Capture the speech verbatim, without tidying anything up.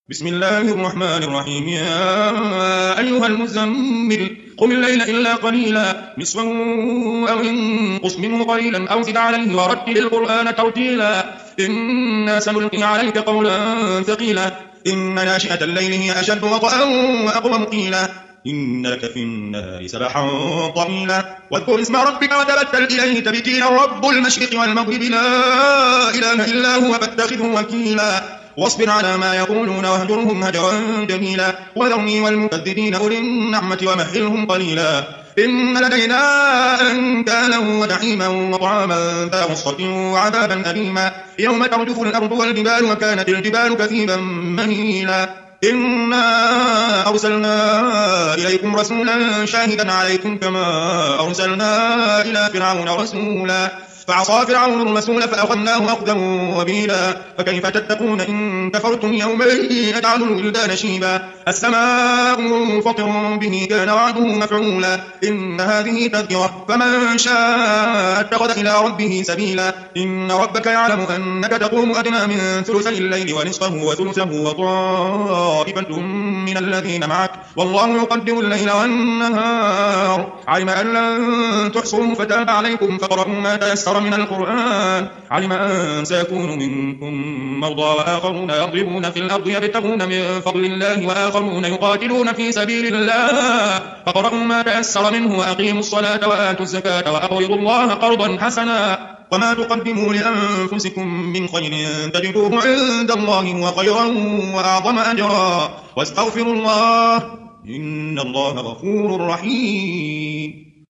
بسم الله الرحمن الرحيم. يا أيها المزمل قم الليل إلا قليلا نصفه أو انقص منه قليلا أو زد عليه ورتل القرآن ترتيلا إنا سنلقي عليك قولا ثقيلا إن ناشئة الليل هي أشد وطئا وأقوم قيلا إن لك في النهار سبحا طويلا واذكر اسم ربك وتبتل إليه تبتيلا رب المشرق والمغرب لا إله إلا هو فاتخذه وكيلا واصبر على ما يقولون واهجرهم هجرا جميلا وذرني والمكذبين أولي النعمة ومهلهم قليلا إن لدينا أنكالا وجحيما وطعاما ذا غصة وعذابا أليما يوم ترجف الأرض والجبال وكانت الجبال كثيبا مهيلا إنا أرسلنا إليكم رسولا شاهدا عليكم كما أرسلنا إلى فرعون رسولا فعصى فرعون الرسول فأخذناه أخذا وبيلا فكيف تتقون إن كفرتم يوما يجعل الولدان شيبا السماء منفطر به كان وعده مفعولا إن هذه تذكرة فمن شاء اتخذ إلى ربه سبيلا إن ربك يعلم أنك تقوم أدنى من ثلثي الليل ونصفه وثلثه وطائفة من الذين معك والله يقدر الليل والنهار علم أن لن تحصروه فتاب عليكم فقرأوا ما تيسر من القرآن علم أن سيكون منكم مرضى وآخرون يضربون في الأرض يبتغون من فضل الله وآخرون يقاتلون في سبيل الله فقرأوا ما تيسر منه وأقيموا الصلاة وآتوا الزكاة وأقرضوا الله قرضا حسنا وما تقدموا لأنفسكم من خير تجدوه عند الله هو خيرا وأعظم أجرا واستغفروا الله إن الله غفور رحيم.